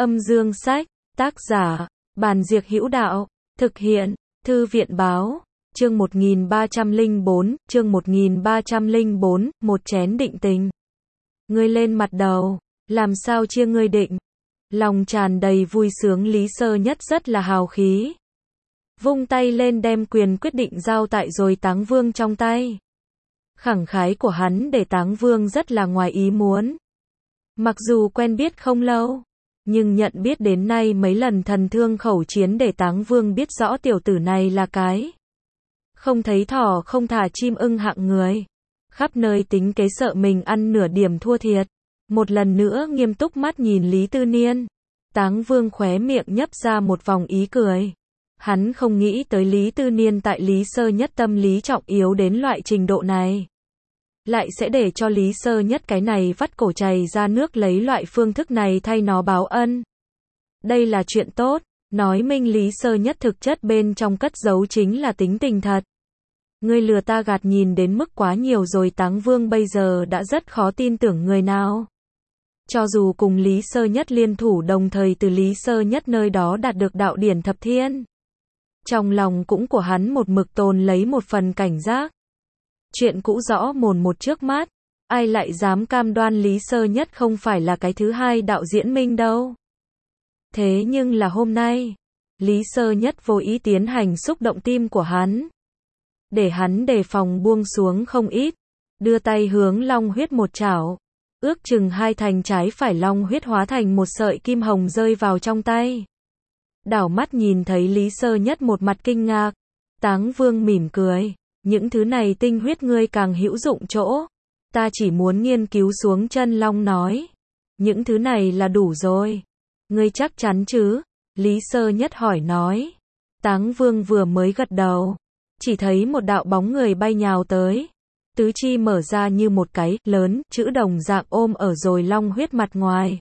Âm dương sách, tác giả, Bàn Diệc Hữu Đạo, thực hiện, Thư viện báo, chương 1304, một chén định tình. Ngươi lên mặt đầu, làm sao chia ngươi định? Lòng tràn đầy vui sướng Lý Sơ Nhất rất là hào khí. Vung tay lên đem quyền quyết định giao tại rồi Táng Vương trong tay. Khẳng khái của hắn để Táng Vương rất là ngoài ý muốn. Mặc dù quen biết không lâu, nhưng nhận biết đến nay mấy lần thần thương khẩu chiến để Táng Vương biết rõ tiểu tử này là cái không thấy thỏ không thả chim ưng hạng người. Khắp nơi tính kế sợ mình ăn nửa điểm thua thiệt. Một lần nữa nghiêm túc mắt nhìn Lý Tư Niên. Táng Vương khóe miệng nhấp ra một vòng ý cười. Hắn không nghĩ tới Lý Tư Niên tại Lý Sơ Nhất tâm lý trọng yếu đến loại trình độ này. Lại sẽ để cho Lý Sơ Nhất cái này vắt cổ chày ra nước lấy loại phương thức này thay nó báo ân. Đây là chuyện tốt, nói minh Lý Sơ Nhất thực chất bên trong cất giấu chính là tính tình thật. Ngươi lừa ta gạt nhìn đến mức quá nhiều rồi. Táng Vương bây giờ đã rất khó tin tưởng người nào. Cho dù cùng Lý Sơ Nhất liên thủ đồng thời từ Lý Sơ Nhất nơi đó đạt được đạo điển thập thiên. Trong lòng cũng của hắn một mực tồn lấy một phần cảnh giác. Chuyện cũ rõ mồn một trước mắt, ai lại dám cam đoan Lý Sơ Nhất không phải là cái thứ hai đạo diễn minh đâu. Thế nhưng là hôm nay, Lý Sơ Nhất vô ý tiến hành xúc động tim của hắn. Để hắn đề phòng buông xuống không ít, đưa tay hướng long huyết một chảo. Ước chừng hai thành trái phải long huyết hóa thành một sợi kim hồng rơi vào trong tay. Đảo mắt nhìn thấy Lý Sơ Nhất một mặt kinh ngạc. Táng Vương mỉm cười. Những thứ này tinh huyết ngươi càng hữu dụng chỗ. Ta chỉ muốn nghiên cứu xuống chân long nói. Những thứ này là đủ rồi. Ngươi chắc chắn chứ? Lý Sơ Nhất hỏi nói. Táng Vương vừa mới gật đầu. Chỉ thấy một đạo bóng người bay nhào tới. Tứ chi mở ra như một cái lớn chữ đồng dạng ôm ở rồi long huyết mặt ngoài.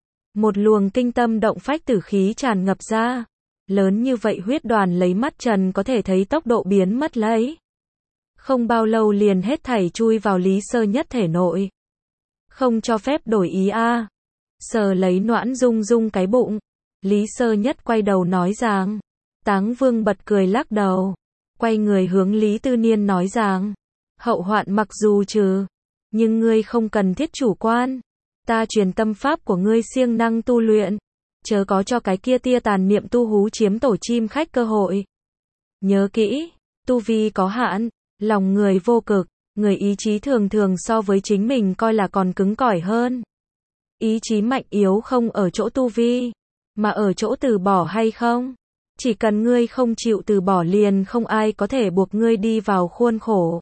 Một luồng kinh tâm động phách tử khí tràn ngập ra. Lớn như vậy huyết đoàn lấy mắt trần có thể thấy tốc độ biến mất lấy. Không bao lâu liền hết thảy chui vào Lý Sơ Nhất thể nội. Không cho phép đổi ý a. Sờ lấy Noãn Dung Dung cái bụng. Lý Sơ Nhất quay đầu nói rằng. Táng Vương bật cười lắc đầu. Quay người hướng Lý Tư Niên nói rằng. Hậu hoạn mặc dù trừ. Nhưng ngươi không cần thiết chủ quan. Ta truyền tâm pháp của ngươi siêng năng tu luyện. Chớ có cho cái kia tia tàn niệm tu hú chiếm tổ chim khách cơ hội. Nhớ kỹ. Tu vi có hạn. Lòng người vô cực. Người ý chí thường thường so với chính mình coi là còn cứng cỏi hơn. Ý chí mạnh yếu không ở chỗ tu vi. Mà ở chỗ từ bỏ hay không. Chỉ cần ngươi không chịu từ bỏ liền không ai có thể buộc ngươi đi vào khuôn khổ.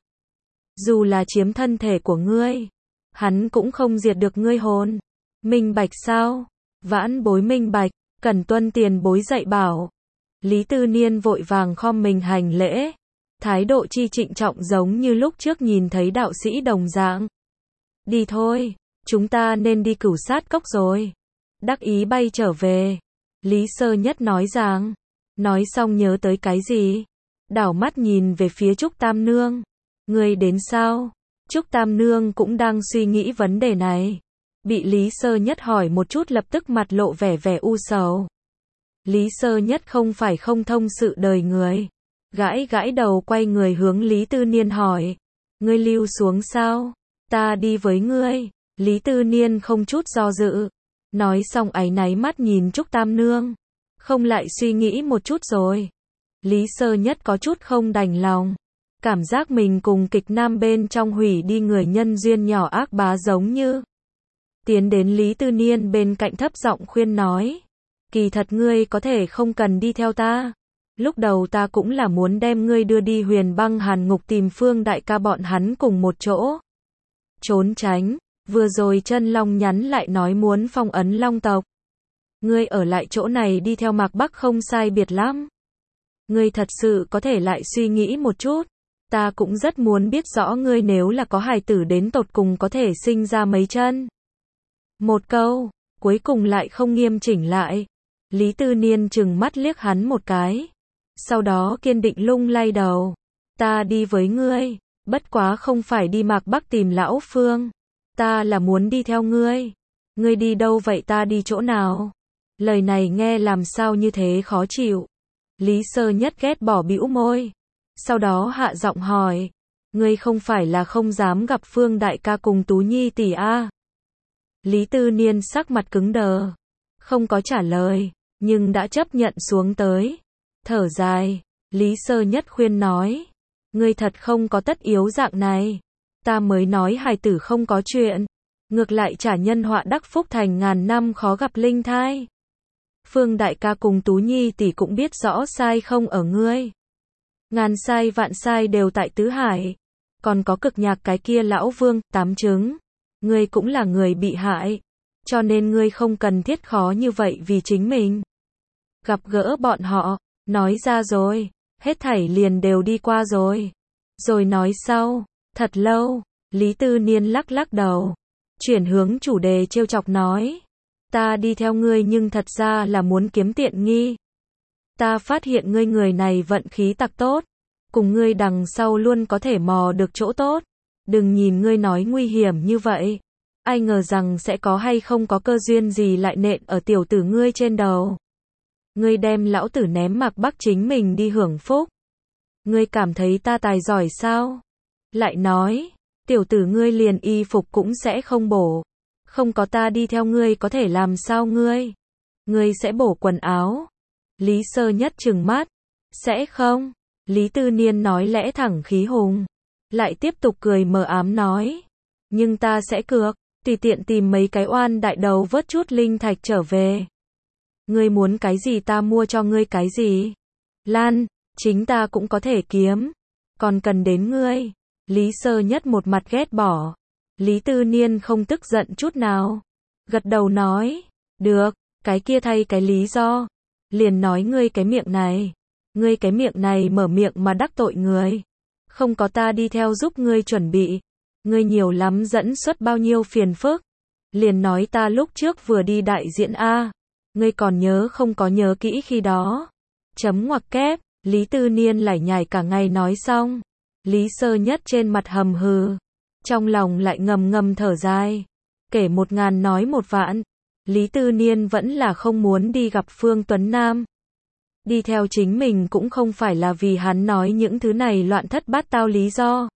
Dù là chiếm thân thể của ngươi, hắn cũng không diệt được ngươi hồn. Minh bạch sao? Vãn bối minh bạch, cần tuân tiền bối dạy bảo. Lý Tư Niên vội vàng khom mình hành lễ. Thái độ chi trịnh trọng giống như lúc trước nhìn thấy đạo sĩ đồng dạng. Đi thôi, chúng ta nên đi cửu sát cốc rồi. Đắc ý bay trở về. Lý Sơ Nhất nói rằng. Nói xong nhớ tới cái gì? Đảo mắt nhìn về phía Trúc Tam Nương. Ngươi đến sao? Trúc Tam Nương cũng đang suy nghĩ vấn đề này. Bị Lý Sơ Nhất hỏi một chút lập tức mặt lộ vẻ u sầu. Lý Sơ Nhất không phải không thông sự đời người. Gãi gãi đầu quay người hướng Lý Tư Niên hỏi. Ngươi lưu xuống sao? Ta đi với ngươi. Lý Tư Niên không chút do dự. Nói xong áy náy mắt nhìn Trúc Tam Nương. Không lại suy nghĩ một chút rồi. Lý Sơ Nhất có chút không đành lòng. Cảm giác mình cùng kịch nam bên trong hủy đi người nhân duyên nhỏ ác bá giống như. Tiến đến Lý Tư Niên bên cạnh thấp giọng khuyên nói. Kỳ thật ngươi có thể không cần đi theo ta. Lúc đầu ta cũng là muốn đem ngươi đưa đi Huyền Băng Hàn Ngục tìm Phương đại ca bọn hắn cùng một chỗ. Trốn tránh. Vừa rồi Chân Long nhắn lại nói muốn phong ấn Long tộc. Ngươi ở lại chỗ này đi theo Mạc Bắc không sai biệt lắm. Ngươi thật sự có thể lại suy nghĩ một chút. Ta cũng rất muốn biết rõ ngươi nếu là có hài tử đến tột cùng có thể sinh ra mấy chân. Một câu, cuối cùng lại không nghiêm chỉnh lại. Lý Tư Niên trừng mắt liếc hắn một cái. Sau đó kiên định lung lay đầu. Ta đi với ngươi, bất quá không phải đi Mạc Bắc tìm lão Phương. Ta là muốn đi theo ngươi. Ngươi đi đâu vậy ta đi chỗ nào? Lời này nghe làm sao như thế khó chịu. Lý Sơ Nhất ghét bỏ bĩu môi. Sau đó hạ giọng hỏi. Ngươi không phải là không dám gặp Phương đại ca cùng Tú Nhi tỷ a? Lý Tư Niên sắc mặt cứng đờ. Không có trả lời, nhưng đã chấp nhận xuống tới. Thở dài, Lý Sơ Nhất khuyên nói. Ngươi thật không có tất yếu dạng này. Ta mới nói hài tử không có chuyện. Ngược lại trả nhân họa đắc phúc thành ngàn năm khó gặp linh thai. Phương đại ca cùng Tú Nhi tỷ cũng biết rõ sai không ở ngươi. Ngàn sai vạn sai đều tại tứ hải. Còn có cực nhạc cái kia lão vương, tám trứng. Ngươi cũng là người bị hại. Cho nên ngươi không cần thiết khó như vậy vì chính mình. Gặp gỡ bọn họ, nói ra rồi. Hết thảy liền đều đi qua rồi. Rồi nói sau, thật lâu, Lý Tư Niên lắc lắc đầu. Chuyển hướng chủ đề trêu chọc nói. Ta đi theo ngươi nhưng thật ra là muốn kiếm tiện nghi. Ta phát hiện ngươi người này vận khí tặc tốt. Cùng ngươi đằng sau luôn có thể mò được chỗ tốt. Đừng nhìn ngươi nói nguy hiểm như vậy. Ai ngờ rằng sẽ có hay không có cơ duyên gì lại nện ở tiểu tử ngươi trên đầu. Ngươi đem lão tử ném mặc bắc chính mình đi hưởng phúc. Ngươi cảm thấy ta tài giỏi sao? Lại nói, tiểu tử ngươi liền y phục cũng sẽ không bổ. Không có ta đi theo ngươi có thể làm sao ngươi? Ngươi sẽ bổ quần áo. Lý Sơ Nhất trừng mắt. Sẽ không? Lý Tư Niên nói lẽ thẳng khí hùng. Lại tiếp tục cười mờ ám nói. Nhưng ta sẽ cược, tùy tiện tìm mấy cái oan đại đầu vớt chút linh thạch trở về. Ngươi muốn cái gì ta mua cho ngươi cái gì. Lan, chính ta cũng có thể kiếm. Còn cần đến ngươi. Lý Sơ Nhất một mặt ghét bỏ. Lý Tư Niên không tức giận chút nào. Gật đầu nói. Được, cái kia thay cái lý do. Liền nói ngươi cái miệng này. Ngươi cái miệng này mở miệng mà đắc tội người. Không có ta đi theo giúp ngươi chuẩn bị. Ngươi nhiều lắm dẫn xuất bao nhiêu phiền phức. Liền nói ta lúc trước vừa đi đại diễn A. Ngươi còn nhớ không có nhớ kỹ khi đó. Chấm ngoặc kép, Lý Tư Niên lải nhải cả ngày nói xong. Lý Sơ Nhất trên mặt hầm hừ. Trong lòng lại ngầm ngầm thở dài. Kể 1000 nói 1 vạn. Lý Tư Niên vẫn là không muốn đi gặp Phương Tuấn Nam. Đi theo chính mình cũng không phải là vì hắn nói những thứ này loạn thất bát tao lý do.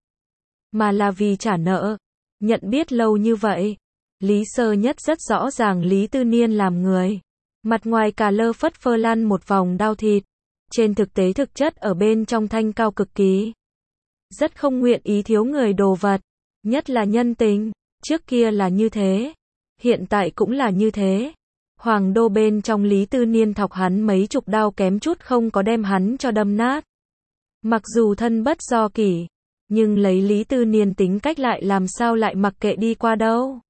Mà là vì trả nợ. Nhận biết lâu như vậy. Lý Sơ Nhất rất rõ ràng Lý Tư Niên làm người. Mặt ngoài cà lơ phất phơ lăn một vòng đau thịt. Trên thực tế thực chất ở bên trong thanh cao cực kỳ. Rất không nguyện ý thiếu người đồ vật. Nhất là nhân tình. Trước kia là như thế. Hiện tại cũng là như thế. Hoàng đô bên trong Lý Tư Niên thọc hắn mấy chục đao kém chút không có đem hắn cho đâm nát. Mặc dù thân bất do kỷ. Nhưng lấy Lý Tư Niên tính cách lại làm sao lại mặc kệ đi qua đâu.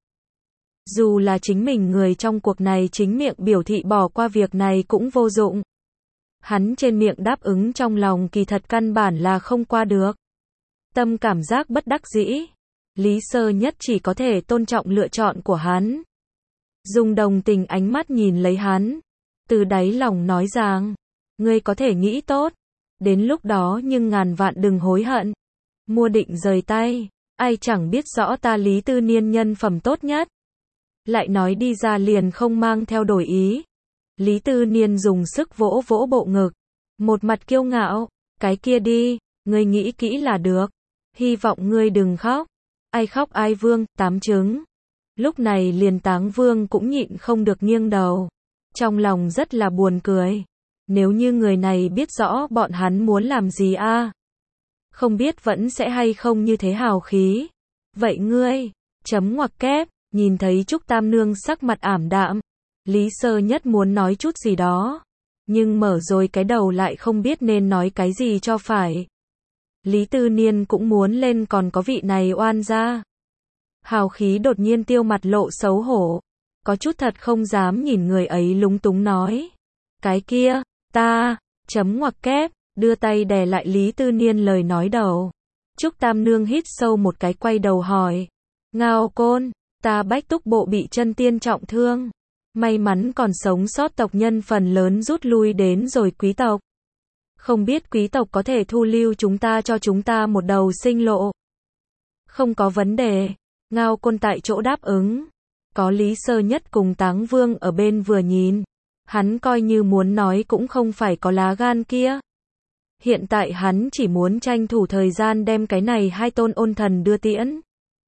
Dù là chính mình người trong cuộc này chính miệng biểu thị bỏ qua việc này cũng vô dụng. Hắn trên miệng đáp ứng trong lòng kỳ thật căn bản là không qua được. Tâm cảm giác bất đắc dĩ. Lý Sơ Nhất chỉ có thể tôn trọng lựa chọn của hắn. Dùng đồng tình ánh mắt nhìn lấy hắn. Từ đáy lòng nói rằng. Ngươi có thể nghĩ tốt. Đến lúc đó nhưng ngàn vạn đừng hối hận. Mua định rời tay. Ai chẳng biết rõ ta Lý Tư Niên nhân phẩm tốt nhất. Lại nói đi ra liền không mang theo đổi ý. Lý Tư Niên dùng sức vỗ vỗ bộ ngực. Một mặt kiêu ngạo. Cái kia đi. Ngươi nghĩ kỹ là được. Hy vọng ngươi đừng khóc. Ai khóc ai vương, 8 trứng. Lúc này liền Táng Vương cũng nhịn không được nghiêng đầu. Trong lòng rất là buồn cười. Nếu như người này biết rõ bọn hắn muốn làm gì a, không biết vẫn sẽ hay không như thế hào khí. Vậy ngươi, chấm ngoặc kép, nhìn thấy Trúc Tam Nương sắc mặt ảm đạm. Lý Sơ Nhất muốn nói chút gì đó. Nhưng mở rồi cái đầu lại không biết nên nói cái gì cho phải. Lý Tư Niên cũng muốn lên còn có vị này oan gia. Hào khí đột nhiên tiêu mặt lộ xấu hổ. Có chút thật không dám nhìn người ấy lúng túng nói. Cái kia, ta, chấm ngoặc kép, đưa tay đè lại Lý Tư Niên lời nói đầu. Trúc Tam Nương hít sâu một cái quay đầu hỏi. Ngao Côn, ta Bách Túc bộ bị chân tiên trọng thương. May mắn còn sống sót tộc nhân phần lớn rút lui đến rồi quý tộc. Không biết quý tộc có thể thu lưu chúng ta cho chúng ta một đầu sinh lộ. Không có vấn đề. Ngao Côn tại chỗ đáp ứng. Có Lý Sơ Nhất cùng Táng Vương ở bên vừa nhìn. Hắn coi như muốn nói cũng không phải có lá gan kia. Hiện tại hắn chỉ muốn tranh thủ thời gian đem cái này hai tôn ôn thần đưa tiễn.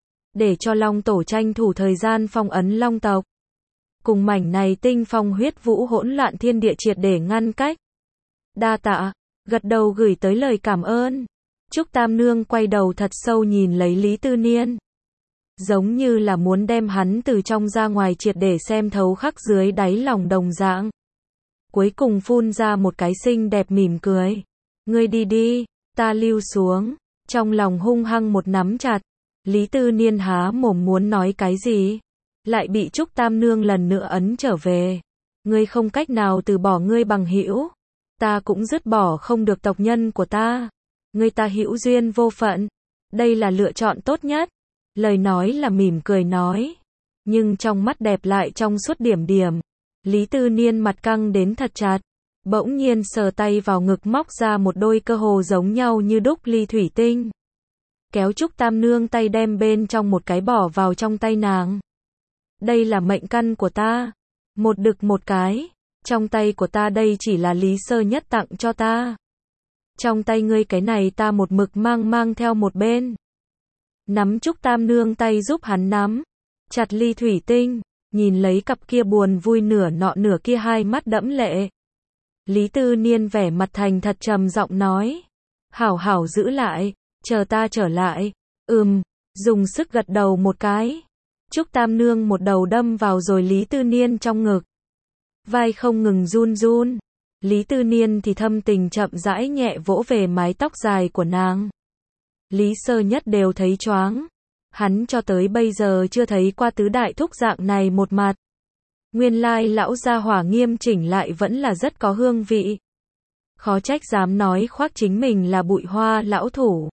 Để cho Long Tổ tranh thủ thời gian phong ấn Long tộc. Cùng mảnh này tinh phong huyết vũ hỗn loạn thiên địa triệt để ngăn cách. Đa tạ, gật đầu gửi tới lời cảm ơn. Trúc Tam Nương quay đầu thật sâu nhìn lấy Lý Tư Niên. Giống như là muốn đem hắn từ trong ra ngoài triệt để xem thấu khắc dưới đáy lòng đồng dạng. Cuối cùng phun ra một cái xinh đẹp mỉm cười. Ngươi đi đi, ta lưu xuống. Trong lòng hung hăng một nắm chặt. Lý Tư Niên há mồm muốn nói cái gì, lại bị Trúc Tam Nương lần nữa ấn trở về. Ngươi không cách nào từ bỏ ngươi bằng hữu, ta cũng dứt bỏ không được tộc nhân của ta. Ngươi ta hữu duyên vô phận, đây là lựa chọn tốt nhất. Lời nói là mỉm cười nói, nhưng trong mắt đẹp lại trong suốt điểm điểm. Lý Tư Niên mặt căng đến thật chặt, bỗng nhiên sờ tay vào ngực móc ra một đôi cơ hồ giống nhau như đúc ly thủy tinh. Kéo Trúc Tam Nương tay đem bên trong một cái bỏ vào trong tay nàng. Đây là mệnh căn của ta. Một đực một cái. Trong tay của ta đây chỉ là Lý Sơ Nhất tặng cho ta. Trong tay ngươi cái này ta một mực mang theo một bên. Nắm Trúc Tam Nương tay giúp hắn nắm. Chặt ly thủy tinh. Nhìn lấy cặp kia buồn vui nửa nọ nửa kia hai mắt đẫm lệ. Lý Tư Niên vẻ mặt thành thật trầm giọng nói. Hảo hảo giữ lại. Chờ ta trở lại. Dùng sức gật đầu một cái. Trúc Tam Nương một đầu đâm vào rồi Lý Tư Niên trong ngực. Vai không ngừng run run. Lý Tư Niên thì thâm tình chậm rãi nhẹ vỗ về mái tóc dài của nàng. Lý Sơ Nhất đều thấy choáng. Hắn cho tới bây giờ chưa thấy qua tứ đại thúc dạng này một mặt. Nguyên lai lão gia hỏa nghiêm chỉnh lại vẫn là rất có hương vị. Khó trách dám nói khoác chính mình là Bụi Hoa lão thủ.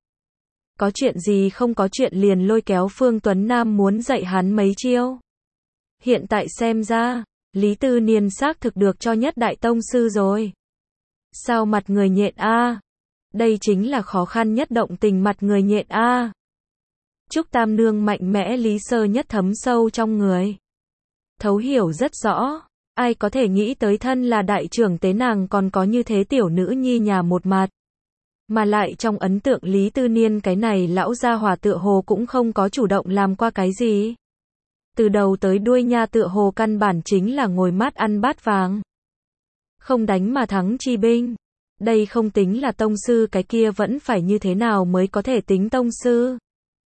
Có chuyện gì không có chuyện liền lôi kéo Phương Tuấn Nam muốn dạy hắn mấy chiêu. Hiện tại xem ra, Lý Tư Niên xác thực được cho nhất đại tông sư rồi. Sao mặt người nhện a? Đây chính là khó khăn nhất động tình mặt người nhện a. Trúc Tam Nương mạnh mẽ Lý Sơ Nhất thấm sâu trong người. Thấu hiểu rất rõ, ai có thể nghĩ tới thân là đại trưởng tế nàng còn có như thế tiểu nữ nhi nhà một mặt. Mà lại trong ấn tượng Lý Tư Niên cái này lão gia hỏa tựa hồ cũng không có chủ động làm qua cái gì. Từ đầu tới đuôi nha tựa hồ căn bản chính là ngồi mát ăn bát vàng. Không đánh mà thắng chi binh. Đây không tính là tông sư, cái kia vẫn phải như thế nào mới có thể tính tông sư.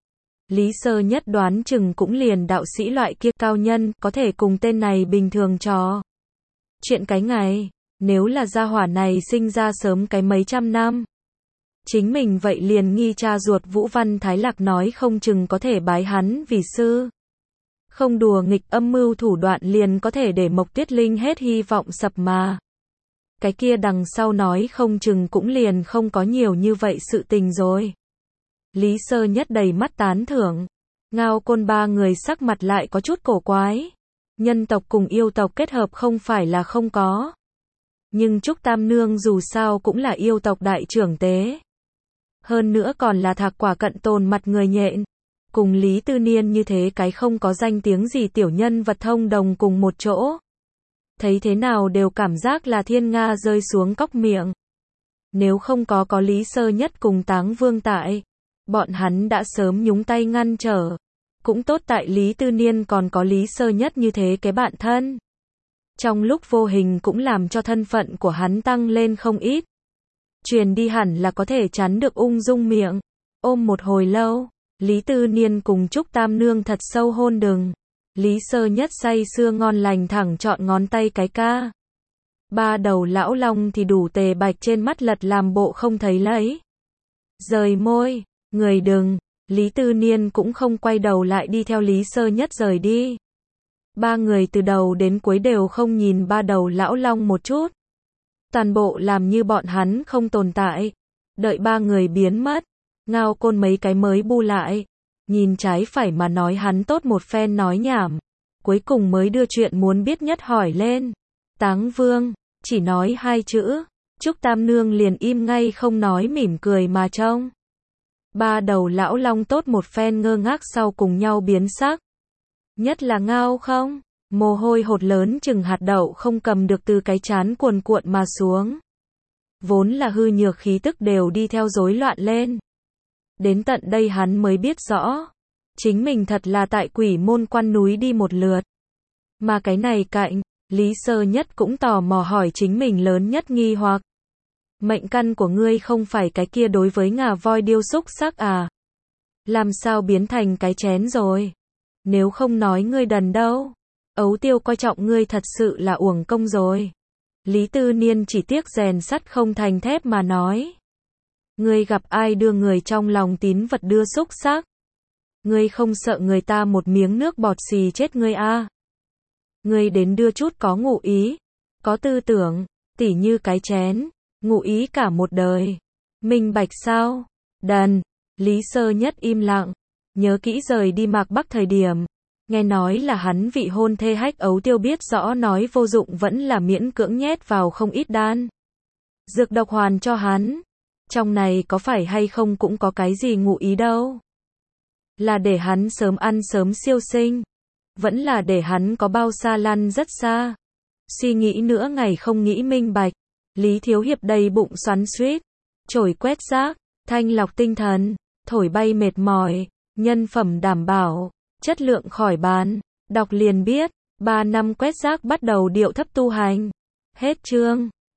Lý Sơ Nhất đoán chừng cũng liền đạo sĩ loại kia cao nhân có thể cùng tên này bình thường trò chuyện cái ngày. Nếu là gia hỏa này sinh ra sớm cái mấy trăm năm, chính mình vậy liền nghi cha ruột Vũ Văn Thái Lạc nói không chừng có thể bái hắn vì sư. Không đùa nghịch âm mưu thủ đoạn liền có thể để Mộc Tuyết Linh hết hy vọng sập mà. Cái kia đằng sau nói không chừng cũng liền không có nhiều như vậy sự tình rồi. Lý Sơ Nhất đầy mắt tán thưởng. Ngao Côn ba người sắc mặt lại có chút cổ quái. Nhân tộc cùng yêu tộc kết hợp không phải là không có. Nhưng Trúc Tam Nương dù sao cũng là yêu tộc đại trưởng tế. Hơn nữa còn là thạc quả cận tồn mặt người nhện. Cùng Lý Tư Niên như thế cái không có danh tiếng gì tiểu nhân vật thông đồng cùng một chỗ. Thấy thế nào đều cảm giác là thiên nga rơi xuống cốc miệng. Nếu không có Lý Sơ Nhất cùng Táng Vương tại, bọn hắn đã sớm nhúng tay ngăn trở. Cũng tốt tại Lý Tư Niên còn có Lý Sơ Nhất như thế cái bạn thân. Trong lúc vô hình cũng làm cho thân phận của hắn tăng lên không ít. Truyền đi hẳn là có thể chắn được ung dung miệng. Ôm một hồi lâu, Lý Tư Niên cùng Trúc Tam Nương thật sâu hôn đừng. Lý Sơ Nhất say sưa ngon lành thẳng chọn ngón tay cái ca. Ba đầu lão long thì đủ tề bạch trên mắt lật làm bộ không thấy lấy. Rời môi, người đừng. Lý Tư Niên cũng không quay đầu lại đi theo Lý Sơ Nhất rời đi. Ba người từ đầu đến cuối đều không nhìn ba đầu lão long một chút. Toàn bộ làm như bọn hắn không tồn tại. Đợi ba người biến mất, Ngao Côn mấy cái mới bu lại. Nhìn trái phải mà nói hắn tốt một phen nói nhảm. Cuối cùng mới đưa chuyện muốn biết nhất hỏi lên. Táng Vương, chỉ nói hai chữ. Trúc Tam Nương liền im ngay không nói mỉm cười mà trông. Ba đầu lão long tốt một phen ngơ ngác sau cùng nhau biến sắc. Nhất là Ngao không? Mồ hôi hột lớn chừng hạt đậu không cầm được từ cái trán cuồn cuộn mà xuống. Vốn là hư nhược khí tức đều đi theo rối loạn lên. Đến tận đây hắn mới biết rõ. Chính mình thật là tại Quỷ Môn Quan núi đi một lượt. Mà cái này cạnh, Lý Sơ Nhất cũng tò mò hỏi chính mình lớn nhất nghi hoặc. Mệnh căn của ngươi không phải cái kia đối với ngà voi điêu xúc sắc à? Làm sao biến thành cái chén rồi? Nếu không nói ngươi đần đâu. Ấu Tiêu coi trọng ngươi thật sự là uổng công rồi. Lý Tư Niên chỉ tiếc rèn sắt không thành thép mà nói. Ngươi gặp ai đưa người trong lòng tín vật đưa xúc xác? Ngươi không sợ người ta một miếng nước bọt xì chết ngươi à? Ngươi đến đưa chút có ngụ ý, có tư tưởng, tỉ như cái chén, ngụ ý cả một đời. Minh bạch sao? Đần. Lý Sơ Nhất im lặng, nhớ kỹ rời đi Mạc Bắc thời điểm. Nghe nói là hắn vị hôn thê Hách Ấu Tiêu biết rõ nói vô dụng vẫn là miễn cưỡng nhét vào không ít đan. Dược độc hoàn cho hắn. Trong này có phải hay không cũng có cái gì ngụ ý đâu. Là để hắn sớm ăn sớm siêu sinh. Vẫn là để hắn có bao xa lăn rất xa. Suy nghĩ nữa ngày không nghĩ minh bạch. Lý Thiếu Hiệp đầy bụng xoắn xuýt. Chổi quét rác, thanh lọc tinh thần, thổi bay mệt mỏi, nhân phẩm đảm bảo, chất lượng khỏi bàn. Đọc liền biết, 3 năm quét rác bắt đầu điệu thấp tu hành. Hết chương.